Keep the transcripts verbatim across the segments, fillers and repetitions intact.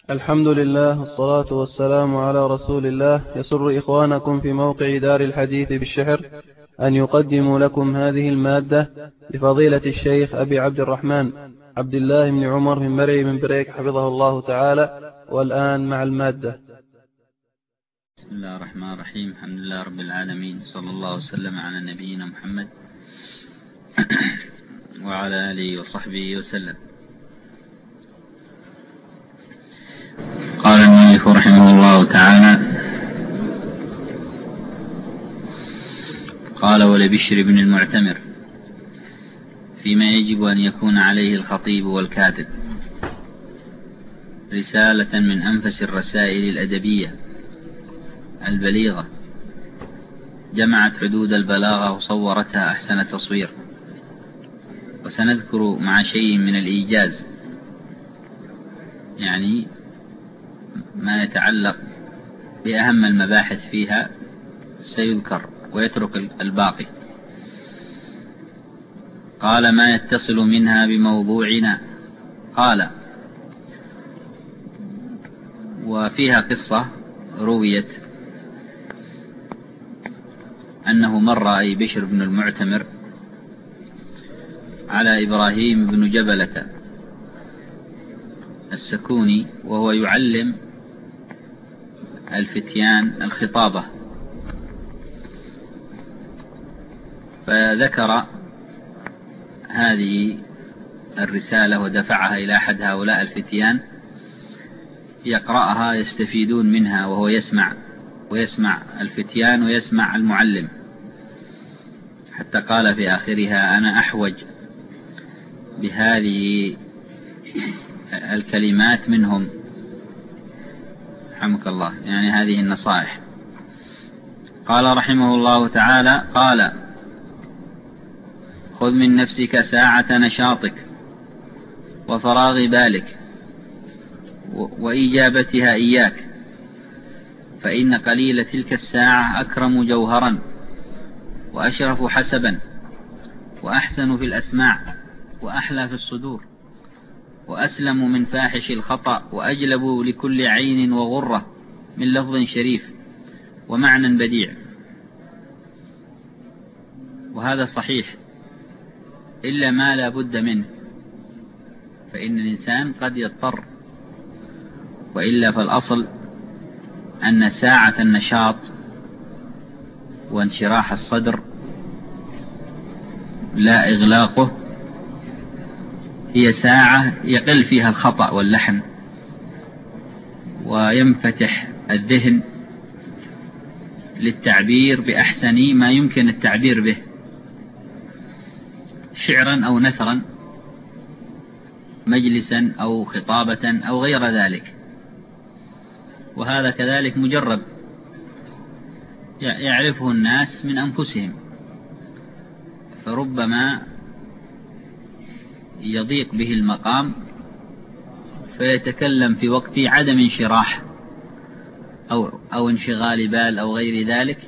الحمد لله والصلاة والسلام على رسول الله. يسر إخوانكم في موقع دار الحديث بالشحر أن يقدموا لكم هذه المادة لفضيلة الشيخ أبي عبد الرحمن عبد الله بن عمر من مرعي من بريك حفظه الله تعالى. والآن مع المادة. بسم الله الرحمن الرحيم. الحمد لله رب العالمين، صلى الله وسلم على نبينا محمد وعلى آله وصحبه وسلم. قال المؤلف رحمه الله تعالى: قال ولبشر بن المعتمر فيما يجب أن يكون عليه الخطيب والكاتب رسالة من أنفس الرسائل الأدبية البليغة، جمعت حدود البلاغة وصورتها أحسن تصوير، وسنذكر مع شيء من الإيجاز، يعني ما يتعلق بأهم المباحث فيها سيذكر ويترك الباقي. قال: ما يتصل منها بموضوعنا. قال: وفيها قصة رويت أنه مر أي بشر بن المعتمر على إبراهيم بن جبلة السكوني وهو يعلم الفتيان الخطابة، فذكر هذه الرسالة ودفعها إلى أحد هؤلاء الفتيان يقرأها يستفيدون منها، وهو يسمع ويسمع الفتيان ويسمع المعلم، حتى قال في آخرها: أنا أحوج بهذه الكلمات منهم، رحمك الله، يعني هذه النصائح. قال رحمه الله تعالى: قال: خذ من نفسك ساعة نشاطك وفراغ بالك وإجابتها إياك، فإن قليل تلك الساعة أكرم جوهرا وأشرف حسبا وأحسن في الأسماع وأحلى في الصدور وأسلم من فاحش الخطأ وأجلب لكل عين وغرة من لفظ شريف ومعنى بديع. وهذا صحيح، إلا ما لا بد منه، فإن الإنسان قد يضطر، وإلا فالأصل أن ساعة النشاط وانشراح الصدر لا إغلاقه هي ساعة يقل فيها الخطأ واللحن وينفتح الذهن للتعبير بأحسن ما يمكن التعبير به، شعرا أو نثرا، مجلسا أو خطابة أو غير ذلك. وهذا كذلك مجرب يعرفه الناس من أنفسهم، فربما يضيق به المقام فيتكلم في وقت عدم انشراح أو, أو انشغال بال أو غير ذلك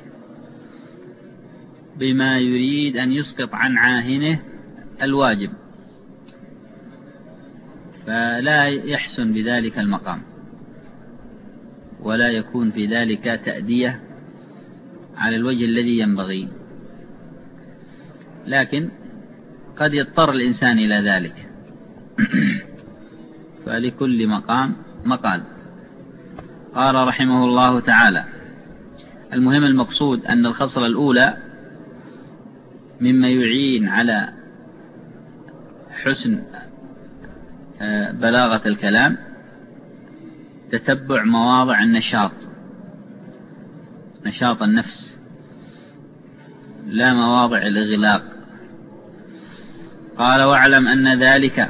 بما يريد أن يسقط عن عاهنه الواجب، فلا يحسن بذلك المقام ولا يكون في ذلك تأدية على الوجه الذي ينبغي. لكن قد يضطر الإنسان إلى ذلك فلكل مقام مقال. قال رحمه الله تعالى: المهم المقصود أن الخصلة الأولى مما يعين على حسن بلاغة الكلام تتبع مواضع النشاط، نشاط النفس، لا مواضع الإغلاق. قال: واعلم أن ذلك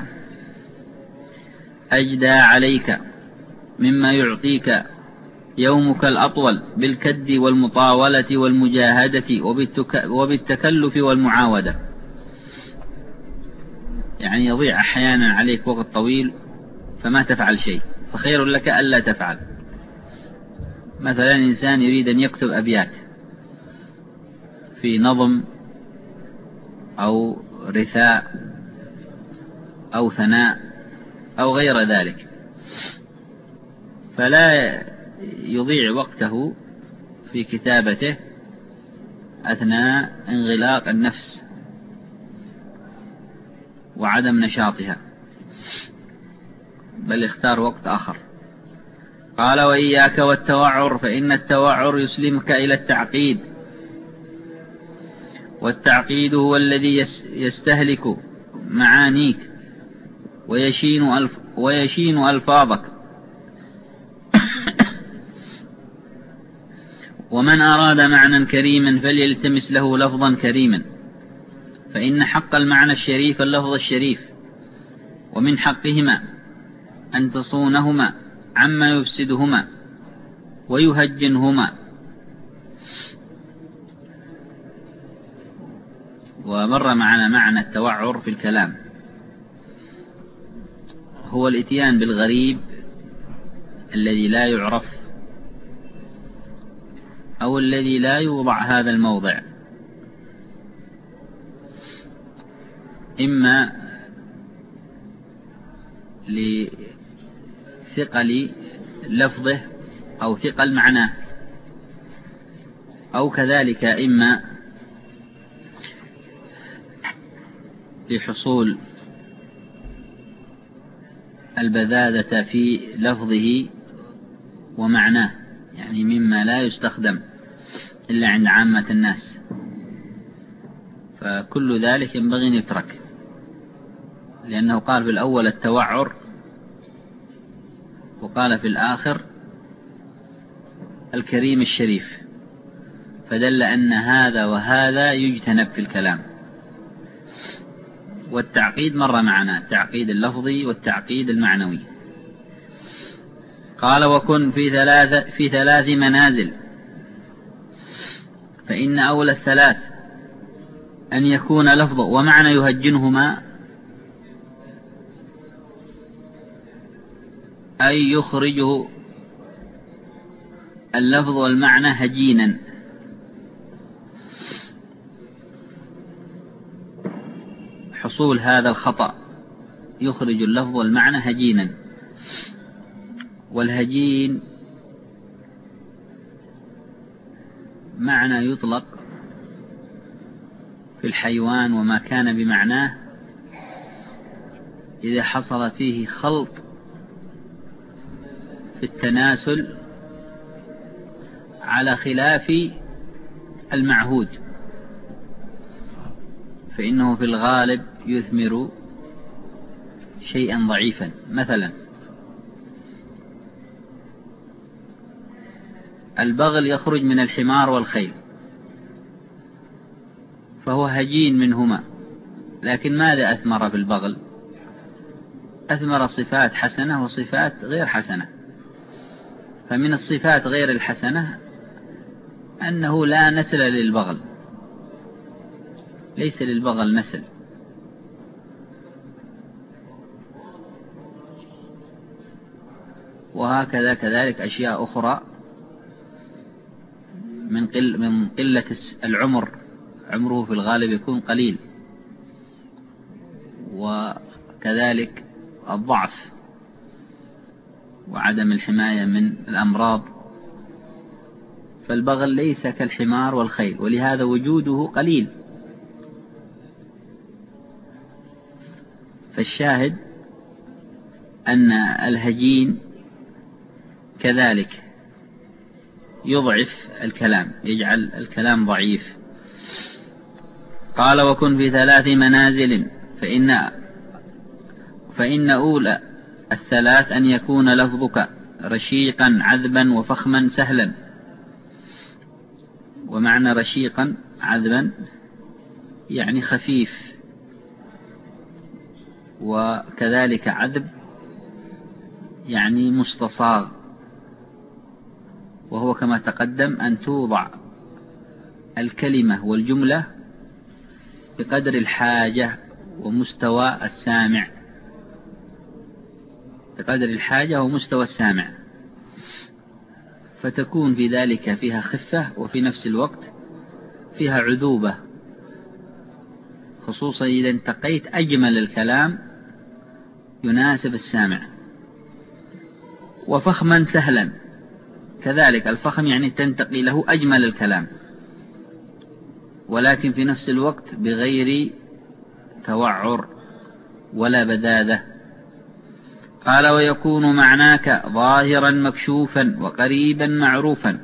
أجدى عليك مما يعطيك يومك الأطول بالكد والمطاولة والمجاهدة وبالتكلف والمعاودة، يعني يضيع أحيانا عليك وقت طويل فما تفعل شيء، فخير لك ألا تفعل. مثلا إنسان يريد أن يكتب أبيات في نظم أو رثاء أو ثناء أو غير ذلك، فلا يضيع وقته في كتابته أثناء انغلاق النفس وعدم نشاطها، بل اختار وقت آخر. قال: وإياك والتوعر، فإن التوعر يسلمك إلى التعقيد، والتعقيد هو الذي يستهلك معانيك ويشين, ألف ويشين ألفاظك. ومن أراد معنى كريما فليلتمس له لفظا كريما، فإن حق المعنى الشريف اللفظ الشريف، ومن حقهما أن تصونهما عما يفسدهما ويهجنهما. ومر معنا معنى التوعر في الكلام هو الاتيان بالغريب الذي لا يعرف أو الذي لا يوضع هذا الموضع، إما لثقل لفظه أو ثقل معناه، أو كذلك إما لحصول البذاذة في لفظه ومعناه، يعني مما لا يستخدم إلا عند عامة الناس، فكل ذلك ينبغي أن يترك، لأنه قال في الأول التوعر وقال في الآخر الكريم الشريف، فدل أن هذا وهذا يجتنب في الكلام. والتعقيد مر معنا، التعقيد اللفظي والتعقيد المعنوي. قال: وكن في ثلاث, في ثلاث منازل، فإن أولى الثلاث أن يكون لفظ ومعنى يهجنهما، أي يخرجه اللفظ والمعنى هجينا، حصول هذا الخطأ يخرج اللفظ والمعنى هجينا. والهجين معنى يطلق في الحيوان وما كان بمعناه إذا حصل فيه خلط في التناسل على خلاف المعهود، فإنه في الغالب يثمر شيئا ضعيفا. مثلا البغل يخرج من الحمار والخيل، فهو هجين منهما، لكن ماذا أثمر في البغل؟ أثمر صفات حسنة وصفات غير حسنة. فمن الصفات غير الحسنة أنه لا نسل للبغل، ليس للبغل نسل. وهكذا كذلك أشياء أخرى من قل من قلة العمر، عمره في الغالب يكون قليل، وكذلك الضعف وعدم الحماية من الأمراض. فالبغل ليس كالحمار والخيل، ولهذا وجوده قليل. فالشاهد أن الهجين كذلك يضعف الكلام، يجعل الكلام ضعيف. قال: وكن في ثلاث منازل، فإن فإن أولى الثلاث أن يكون لفظك رشيقا عذبا وفخما سهلا. ومعنى رشيقا عذبا يعني خفيف، وكذلك عذب يعني مستصاغ، وهو كما تقدم أن توضع الكلمة والجملة بقدر الحاجة ومستوى السامع، بقدر الحاجة ومستوى السامع، فتكون في ذلك فيها خفة وفي نفس الوقت فيها عذوبة، خصوصا إذا انتقيت أجمل الكلام يناسب السامع. وفخما سهلا، كذلك الفخم يعني تنتقي له أجمل الكلام، ولكن في نفس الوقت بغير توعر ولا بذاذة. قال ويكون معناك ظاهرا مكشوفا وقريبا معروفا،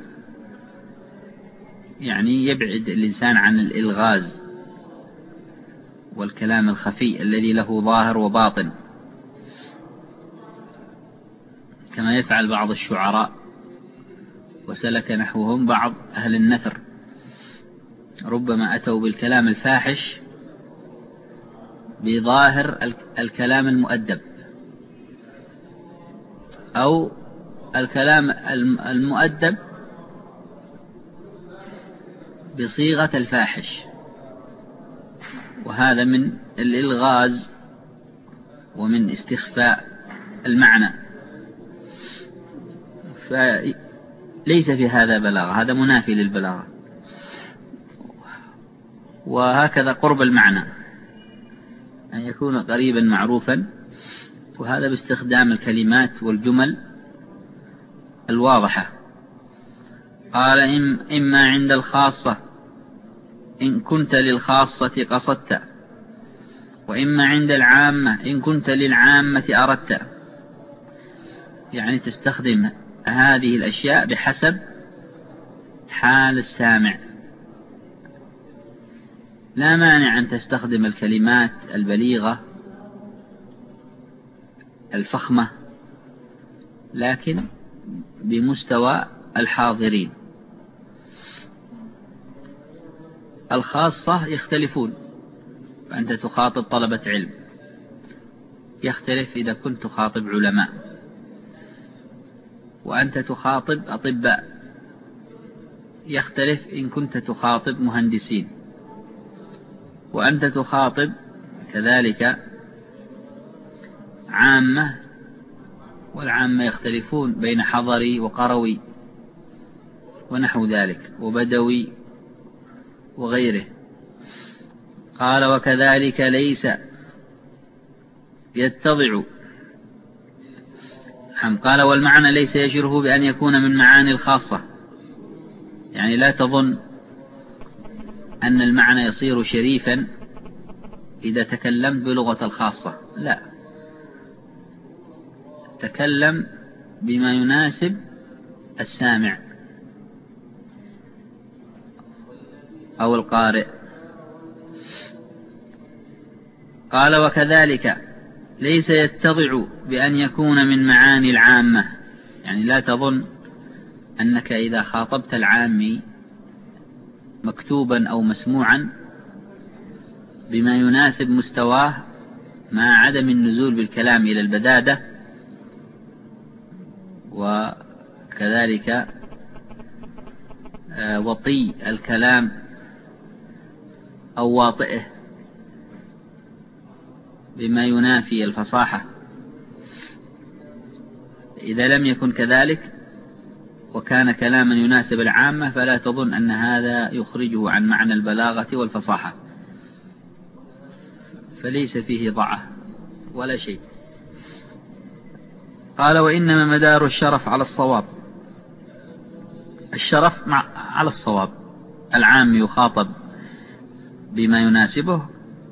يعني يبعد الإنسان عن الإلغاز والكلام الخفي الذي له ظاهر وباطن، كما يفعل بعض الشعراء وسلك نحوهم بعض أهل النثر، ربما أتوا بالكلام الفاحش بظاهر الكلام المؤدب، أو الكلام المؤدب بصيغة الفاحش، وهذا من الإلغاز ومن استخفاء المعنى، فليس في هذا بلاغة، هذا منافي للبلاغة. وهكذا قرب المعنى أن يكون قريبا معروفا، وهذا باستخدام الكلمات والجمل الواضحة. قال إما عند الخاصة إن كنت للخاصة قصدت، وإما عند العامة إن كنت للعامة أردت، يعني تستخدم هذه الأشياء بحسب حال السامع. لا مانع أن تستخدم الكلمات البليغة الفخمة، لكن بمستوى الحاضرين. الخاصة يختلفون، فأنت تخاطب طلبة علم، يختلف إذا كنت تخاطب علماء، وأنت تخاطب أطباء، يختلف إن كنت تخاطب مهندسين، وأنت تخاطب كذلك عامة، والعامة يختلفون بين حضري وقروي ونحو ذلك، وبدوي وغيره. قال وكذلك ليس يتضع. قال والمعنى ليس يجره بأن يكون من معاني الخاصة، يعني لا تظن أن المعنى يصير شريفا إذا تكلمت بلغة الخاصة، لا، تكلم بما يناسب السامع أو القارئ. قال وكذلك ليس يتضع بأن يكون من معاني العامة، يعني لا تظن أنك إذا خاطبت العامي مكتوبا أو مسموعا بما يناسب مستواه مع عدم النزول بالكلام إلى البدادة، وكذلك وطي الكلام أو واطئه بما ينافي الفصاحة. إذا لم يكن كذلك وكان كلاما يناسب العامة فلا تظن أن هذا يخرجه عن معنى البلاغة والفصاحة، فليس فيه ضعة ولا شيء. قال وإنما مدار الشرف على الصواب، الشرف مع على الصواب، العام يخاطب بما يناسبه،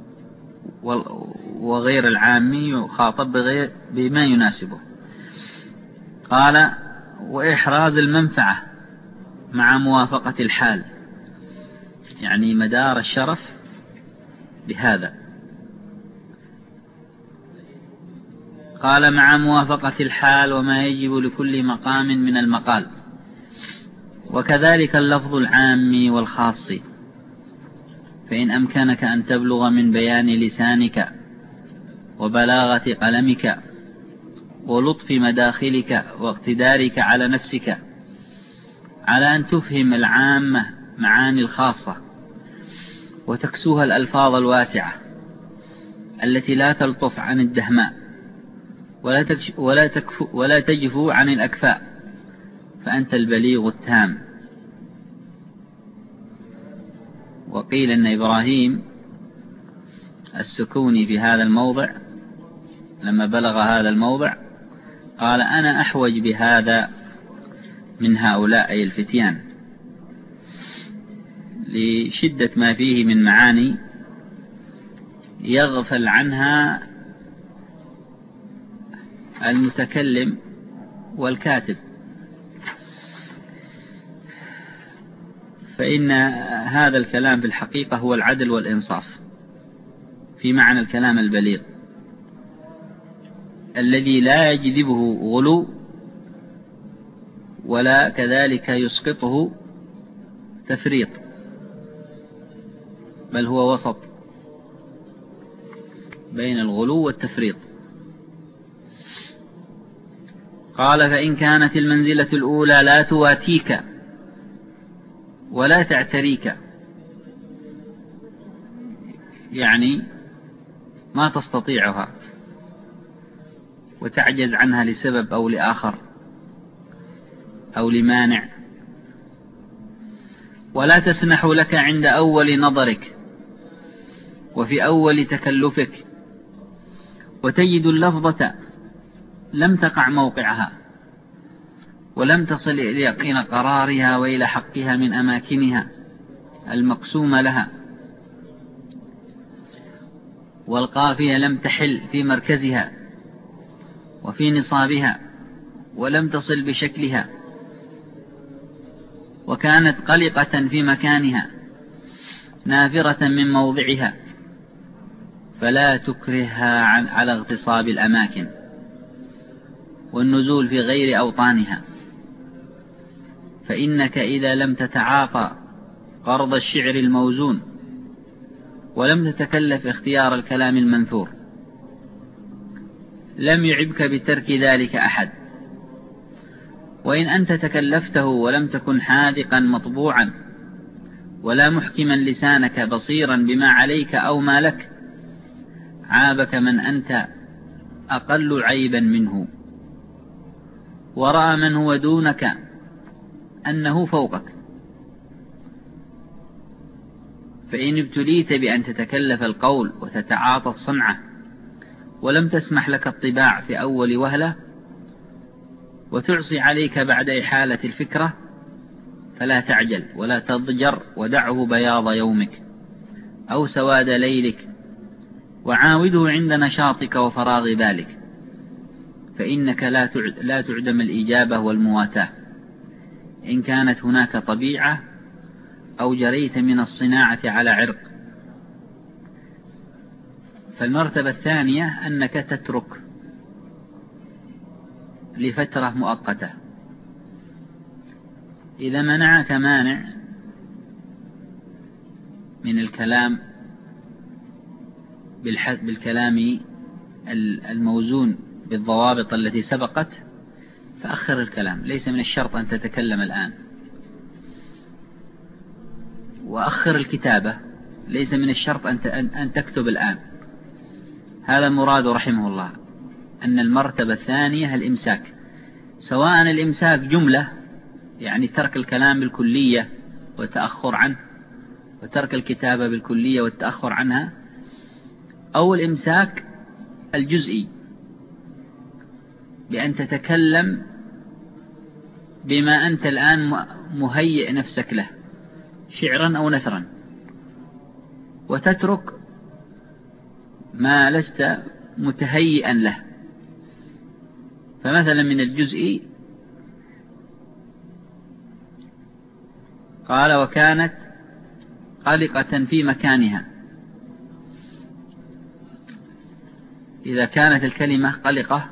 وغير العام يخاطب بغير بما يناسبه. قال وإحراز المنفعة مع موافقة الحال، يعني مدار الشرف بهذا. قال مع موافقة الحال وما يجب لكل مقام من المقال، وكذلك اللفظ العام والخاص، فإن أمكنك أن تبلغ من بيان لسانك وبلاغة قلمك ولطف مداخلك واقتدارك على نفسك على أن تفهم العامة معاني الخاصة وتكسوها الألفاظ الواسعة التي لا تلطف عن الدهماء ولا, ولا, ولا تجفو عن الأكفاء، فأنت البليغ التام. وقيل أن إبراهيم السكوني في هذا الموضع لما بلغ هذا الموضع قال أنا أحوج بهذا من هؤلاء أي الفتيان، لشدة ما فيه من معاني يغفل عنها المتكلم والكاتب، فإن هذا الكلام في الحقيقة هو العدل والإنصاف في معنى الكلام البليغ الذي لا يجذبه غلو ولا كذلك يسقطه تفريط، بل هو وسط بين الغلو والتفريط. قال فإن كانت المنزلة الأولى لا تواتيك ولا تعتريك، يعني ما تستطيعها وتعجز عنها لسبب أو لآخر أو لمانع، ولا تسنح لك عند أول نظرك وفي أول تكلفك، وتجد اللفظة لم تقع موقعها ولم تصل إلى يقين قرارها وإلى حقها من أماكنها المقسومة لها، والقافية لم تحل في مركزها وفي نصابها ولم تصل بشكلها، وكانت قلقة في مكانها نافرة من موضعها، فلا تكرهها على اغتصاب الأماكن والنزول في غير أوطانها، فإنك إذا لم تتعاطى قرض الشعر الموزون ولم تتكلف اختيار الكلام المنثور لم يعبك بترك ذلك أحد، وإن أنت تكلفته ولم تكن حاذقا مطبوعا ولا محكما لسانك بصيرا بما عليك أو ما لك، عابك من أنت أقل عيبا منه، ورأى من هو دونك أنه فوقك. فإن ابتليت بأن تتكلف القول وتتعاطى الصنعة ولم تسمح لك الطباع في أول وهلة وتعصي عليك بعد إحالة الفكرة، فلا تعجل ولا تضجر، ودعه بياض يومك أو سواد ليلك، وعاوده عند نشاطك وفراغ بالك، فإنك لا تعدم الإجابة والمواتاة إن كانت هناك طبيعة أو جريت من الصناعة على عرق. فالمرتبة الثانية أنك تترك لفترة مؤقتة، إذا منعك مانع من الكلام بالكلام الموزون بالضوابط التي سبقت فأخر الكلام، ليس من الشرط أن تتكلم الآن. وأخر الكتابة، ليس من الشرط أن تكتب الآن. هذا مراد رحمه الله، أن المرتبة الثانية الإمساك، سواء الإمساك جملة يعني ترك الكلام بالكلية والتأخر عنه وترك الكتابة بالكلية والتأخر عنها، أو الإمساك الجزئي بأن تتكلم بما أنت الآن مهيئ نفسك له شعرا أو نثرا، وتترك ما لست متهيئا له. فمثلا من الجزئي قال وكانت قلقة في مكانها، إذا كانت الكلمة قلقة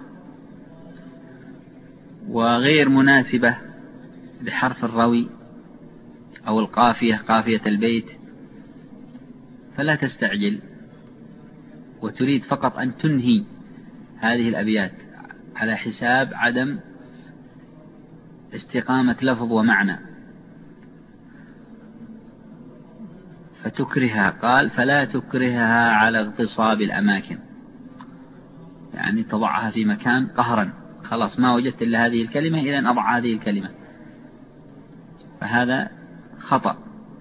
وغير مناسبة بحرف الروي أو القافية قافية البيت فلا تستعجل، وتريد فقط أن تنهي هذه الأبيات على حساب عدم استقامة لفظ ومعنى، فتكرهها. قال فلا تكرهها على اغتصاب الأماكن، يعني تضعها في مكان قهرا، خلاص ما وجدت إلا هذه الكلمة إذن أضع هذه الكلمة، فهذا خطأ،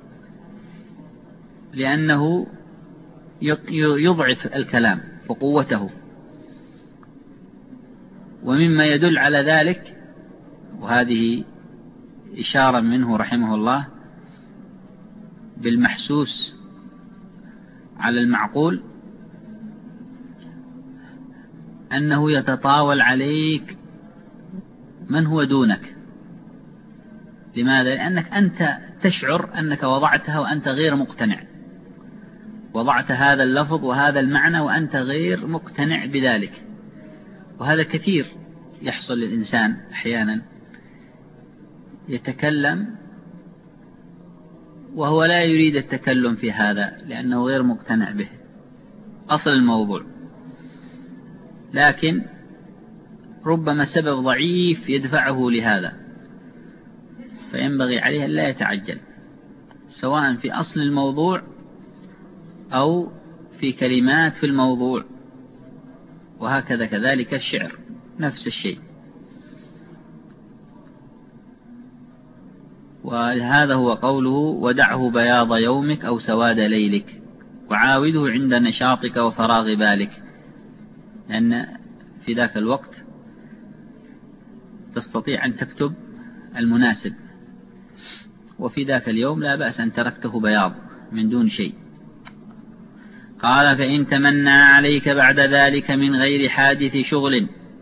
لأنه يضعف الكلام وقوته. ومما يدل على ذلك، وهذه إشارة منه رحمه الله بالمحسوس على المعقول، أنه يتطاول عليك من هو دونك. لماذا؟ لأنك أنت تشعر أنك وضعتها وأنت غير مقتنع، وضعت هذا اللفظ وهذا المعنى وأنت غير مقتنع بذلك. وهذا كثير يحصل للإنسان أحيانا، يتكلم وهو لا يريد التكلم في هذا لأنه غير مقتنع به أصل الموضوع، لكن ربما سبب ضعيف يدفعه لهذا، فينبغي عليه أن لا يتعجل، سواء في أصل الموضوع أو في كلمات في الموضوع. وهكذا كذلك الشعر نفس الشيء. وهذا هو قوله: ودعه بياض يومك أو سواد ليلك، وعاوده عند نشاطك وفراغ بالك. لأن في ذاك الوقت تستطيع أن تكتب المناسب، وفي ذاك اليوم لا بأس أن تركته بياض من دون شيء. قال: فإن تمنى عليك بعد ذلك من غير حادث شغل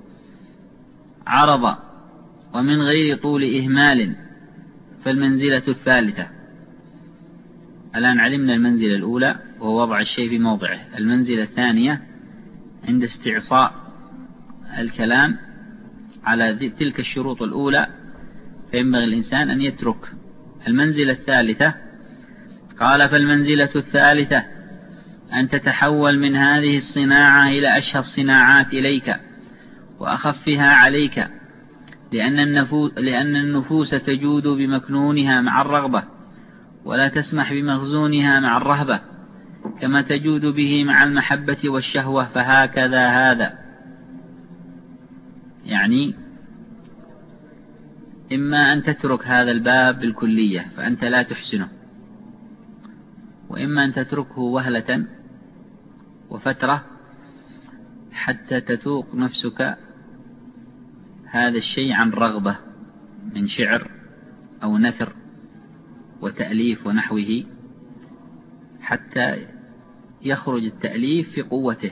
عرض ومن غير طول إهمال فالمنزلة الثالثة. الآن علمنا المنزلة الأولى وهو وضع الشيء في موضعه. المنزلة الثانية عند استعصاء الكلام على تلك الشروط الأولى فينبغي الإنسان أن يترك. المنزلة الثالثة قال: فالمنزلة الثالثة أن تتحول من هذه الصناعة إلى أشهى الصناعات إليك وأخفها عليك، لأن النفوس, لأن النفوس تجود بمكنونها مع الرغبة ولا تسمح بمخزونها مع الرهبة، كما تجود به مع المحبة والشهوة. فهكذا هذا، يعني إما أن تترك هذا الباب بالكلية فأنت لا تحسنه، وإما أن تتركه وهلة وفترة حتى تتوق نفسك هذا الشيء عن رغبة من شعر أو نثر وتأليف ونحوه، حتى يخرج التأليف في قوته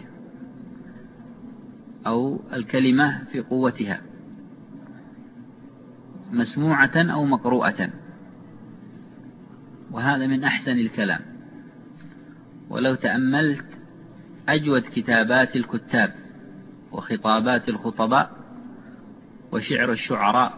أو الكلمة في قوتها، مسموعة أو مقروءة. وهذا من أحسن الكلام. ولو تأملت أجود كتابات الكتاب وخطابات الخطباء وشعر الشعراء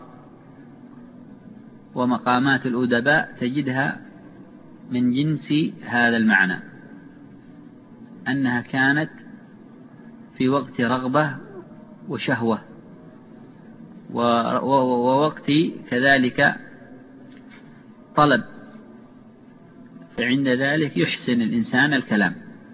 ومقامات الأدباء تجدها من جنس هذا المعنى، أنها كانت في وقت رغبة وشهوة، ووقت كذلك طلب، فعند ذلك يحسن الإنسان الكلام.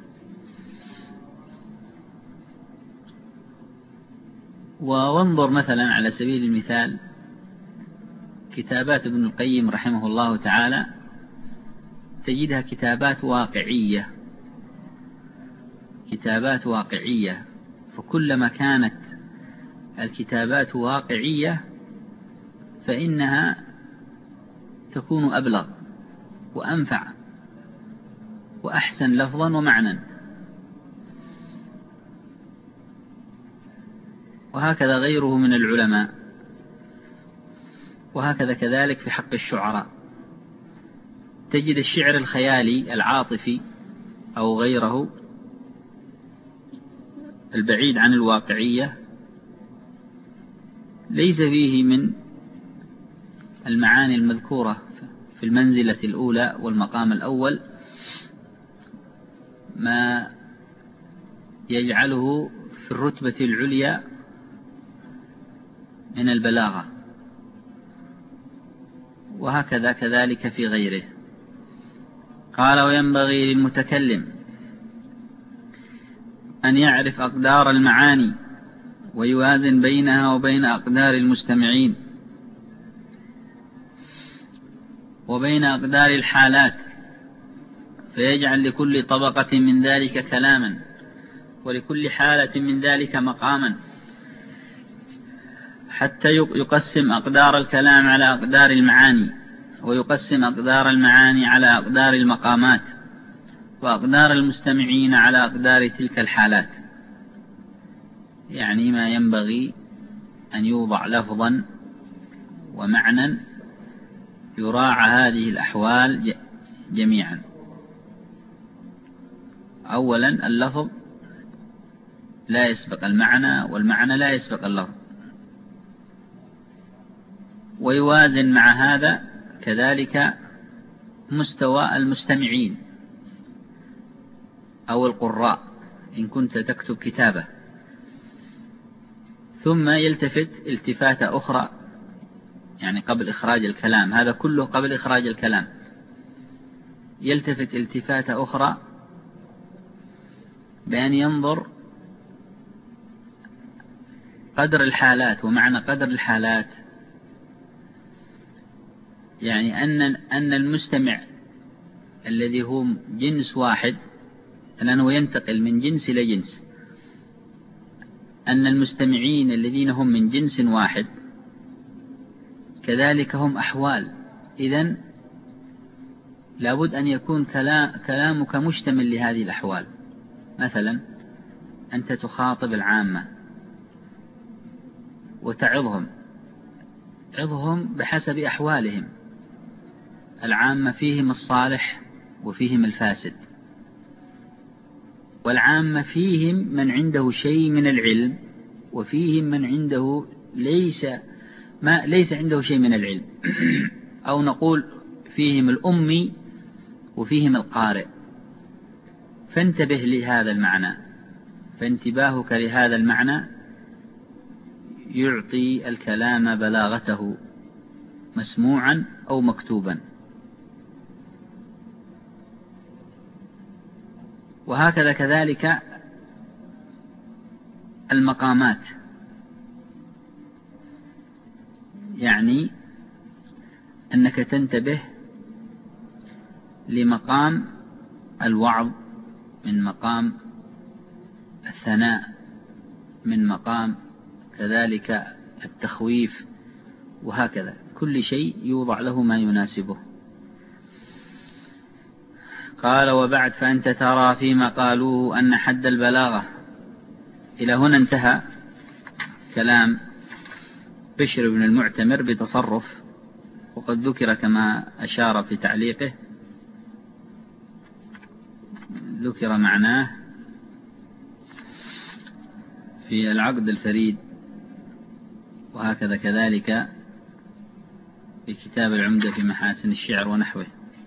وانظر مثلا على سبيل المثال كتابات ابن القيم رحمه الله تعالى، تجدها كتابات واقعية، كتابات واقعية. فكلما كانت الكتابات واقعية فإنها تكون أبلغ وأنفع وأحسن لفظا ومعنى. وهكذا غيره من العلماء، وهكذا كذلك في حق الشعراء. تجد الشعر الخيالي العاطفي أو غيره البعيد عن الواقعية ليس فيه من المعاني المذكورة في المنزلة الأولى والمقام الأول ما يجعله في الرتبة العليا من البلاغة، وهكذا كذلك في غيره. قال: وينبغي للمتكلم أن يعرف أقدار المعاني ويوازن بينها وبين أقدار المستمعين وبين أقدار الحالات، فيجعل لكل طبقة من ذلك كلاما ولكل حالة من ذلك مقاما، حتى يقسم أقدار الكلام على أقدار المعاني، ويقسم أقدار المعاني على أقدار المقامات، وأقدار المستمعين على أقدار تلك الحالات. يعني ما ينبغي أن يوضع لفظا ومعنى يراعى هذه الأحوال جميعا. أولا اللفظ لا يسبق المعنى، والمعنى لا يسبق اللفظ، ويوازن مع هذا كذلك مستوى المستمعين أو القراء إن كنت تكتب كتابة. ثم يلتفت التفاتة أخرى، يعني قبل إخراج الكلام، هذا كله قبل إخراج الكلام، يلتفت التفاتة أخرى بأن ينظر قدر الحالات. ومعنى قدر الحالات يعني أن أن المستمع الذي هو جنس واحد، لأنه ينتقل من جنس إلى جنس، أن المستمعين الذين هم من جنس واحد كذلك هم أحوال. إذن لابد أن يكون كلامك مشتمل لهذه الأحوال. مثلا أنت تخاطب العامة وتعظهم، عظهم بحسب أحوالهم. العامة فيهم الصالح وفيهم الفاسد، والعامة فيهم من عنده شيء من العلم، وفيهم من عنده ليس ما ليس عنده شيء من العلم أو نقول فيهم الأمي وفيهم القارئ. فانتبه لهذا المعنى، فانتباهك لهذا المعنى يعطي الكلام بلاغته مسموعا أو مكتوبا. وهكذا كذلك المقامات، يعني أنك تنتبه لمقام الوعظ من مقام الثناء، من مقام كذلك التخويف، وهكذا كل شيء يوضع له ما يناسبه. قال: وبعد فأنت ترى فيما قالوه أن حد البلاغة. إلى هنا انتهى كلام بشر بن المعتمر بتصرف، وقد ذكر كما أشار في تعليقه، ذكر معناه في العقد الفريد، وهكذا كذلك في كتاب العمدة في محاسن الشعر ونحوه.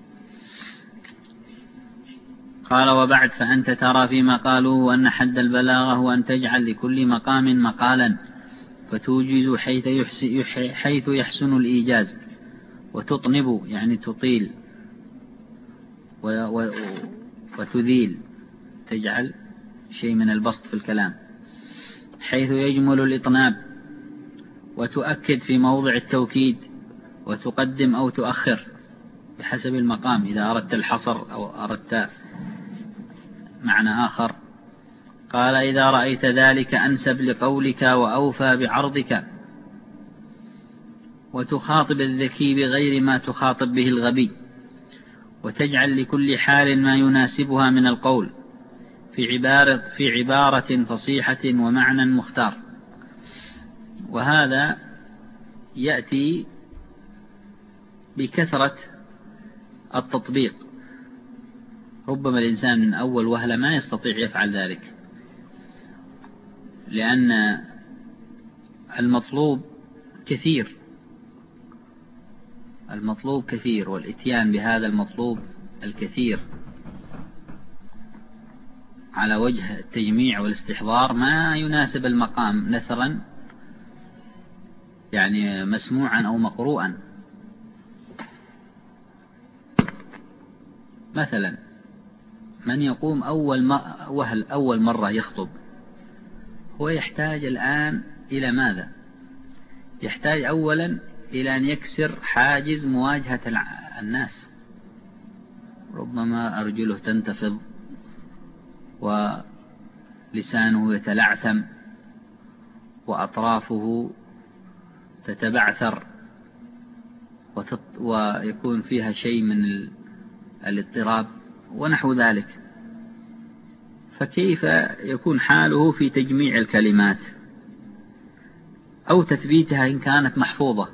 قال: وبعد فأنت ترى فيما قالوه أن حد البلاغة هو أن تجعل لكل مقام مقالا، فتوجز حيث, حيث يحسن الإيجاز، وتطنب يعني تطيل، وتذيل، تجعل شيء من البسط في الكلام، حيث يجمل الإطناب، وتؤكد في موضع التوكيد، وتقدم أو تؤخر بحسب المقام، إذا أردت الحصر أو أردت معنى آخر. قال: إذا رأيت ذلك أنسب لقولك وأوفى بعرضك، وتخاطب الذكي بغير ما تخاطب به الغبي، وتجعل لكل حال ما يناسبها من القول في عبارة, في عبارة فصيحة ومعنى مختار. وهذا يأتي بكثرة التطبيق، ربما الإنسان من أول وهلة ما يستطيع يفعل ذلك، لأن المطلوب كثير، المطلوب كثير، والإتيان بهذا المطلوب الكثير على وجه التجميع والاستحضار ما يناسب المقام نثرا، يعني مسموعا أو مقروءا. مثلا من يقوم أول وهل أول مرة يخطب، هو يحتاج الآن إلى ماذا؟ يحتاج أولا إلى أن يكسر حاجز مواجهة الناس، ربما أرجله تنتفض ولسانه يتلعثم وأطرافه تتبعثر ويكون فيها شيء من الاضطراب ونحو ذلك، فكيف يكون حاله في تجميع الكلمات أو تثبيتها إن كانت محفوظة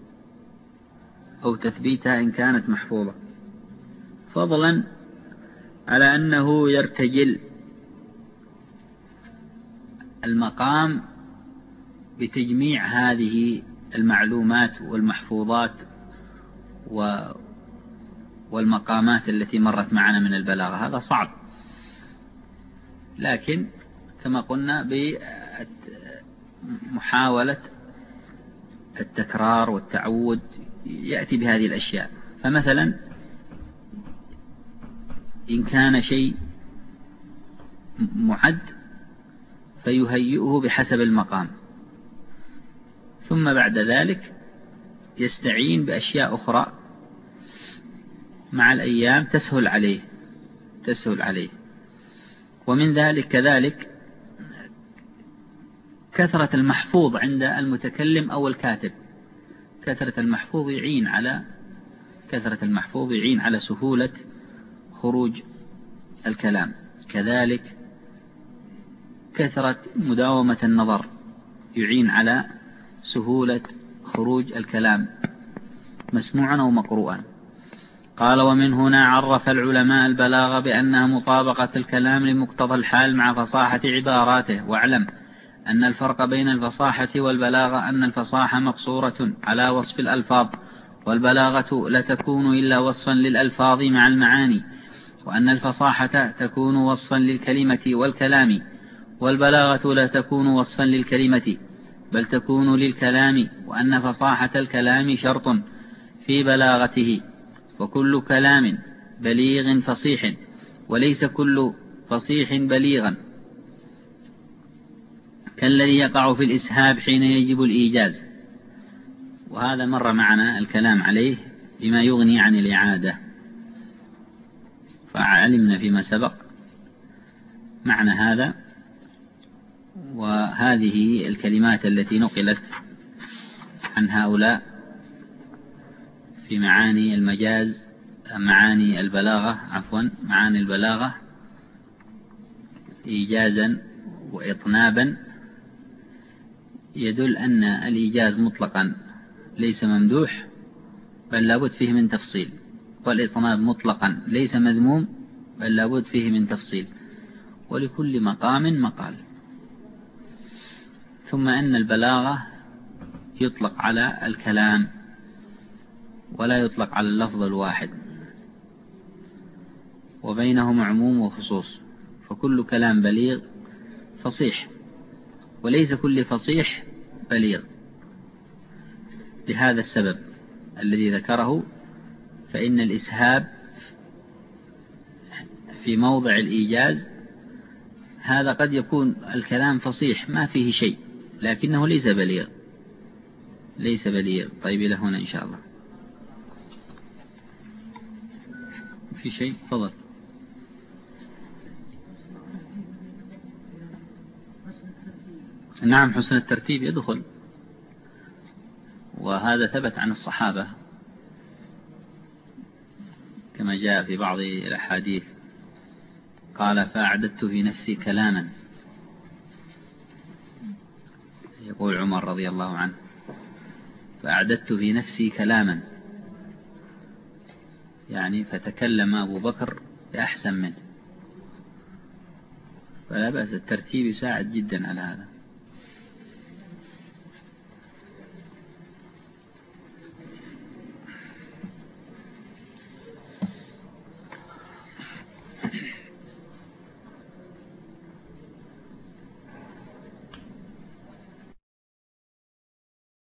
أو تثبيتها إن كانت محفوظة فضلا على أنه يرتجل المقام بتجميع هذه المعلومات والمحفوظات والمقامات التي مرت معنا من البلاغة. هذا صعب، لكن كما قلنا بمحاولة التكرار والتعود يأتي بهذه الأشياء. فمثلا إن كان شيء معد فيهيئه بحسب المقام، ثم بعد ذلك يستعين بأشياء أخرى مع الأيام تسهل عليه تسهل عليه ومن ذلك كذلك كثرة المحفوظ عند المتكلم أو الكاتب. كثرة المحفوظ يعين على كثرة المحفوظ يعين على سهولة خروج الكلام. كذلك كثرة مداومة النظر يعين على سهولة خروج الكلام مسموعا أو مقروءا. قال: ومن هنا عرف العلماء البلاغة بأنها مطابقة الكلام لمقتضى الحال مع فصاحة عباراته. واعلم أن الفرق بين الفصاحة والبلاغة أن الفصاحة مقصورة على وصف الألفاظ، والبلاغة لا تكون إلا وصفا للألفاظ مع المعاني، وأن الفصاحة تكون وصفا للكلمة والكلام، والبلاغة لا تكون وصفا للكلمة بل تكون للكلام، وأن فصاحة الكلام شرط في بلاغته، وكل كلام بليغ فصيح وليس كل فصيح بليغا، كالذي يقع في الإسهاب حين يجب الإيجاز. وهذا مر معنا الكلام عليه بما يغني عن الإعادة، فعلمنا فيما سبق معنى هذا. وهذه الكلمات التي نقلت عن هؤلاء في معاني المجاز معاني البلاغة عفوا معاني البلاغة إيجازا وإطنابا يدل أن الإيجاز مطلقا ليس ممدوح بل لابد فيه من تفصيل، والإطناب مطلقا ليس مذموم بل لابد فيه من تفصيل، ولكل مقام مقال. ثم أن البلاغة يطلق على الكلام ولا يطلق على اللفظ الواحد، وبينهما عموم وخصوص، فكل كلام بليغ فصيح وليس كل فصيح بليغ. لهذا السبب الذي ذكره فإن الإسهاب في موضع الإيجاز هذا قد يكون الكلام فصيح ما فيه شيء لكنه ليس بليغ ليس بليغ. طيب إلى هنا إن شاء الله. في شيء؟ تفضل. نعم، حسن الترتيب يدخل، وهذا ثبت عن الصحابة كما جاء في بعض الأحاديث. قال: فأعددت في نفسي كلاما، يقول عمر رضي الله عنه: فأعددت في نفسي كلاما، يعني فتكلم أبو بكر بأحسن منه. فلا بأس، الترتيب يساعد جدا على هذا.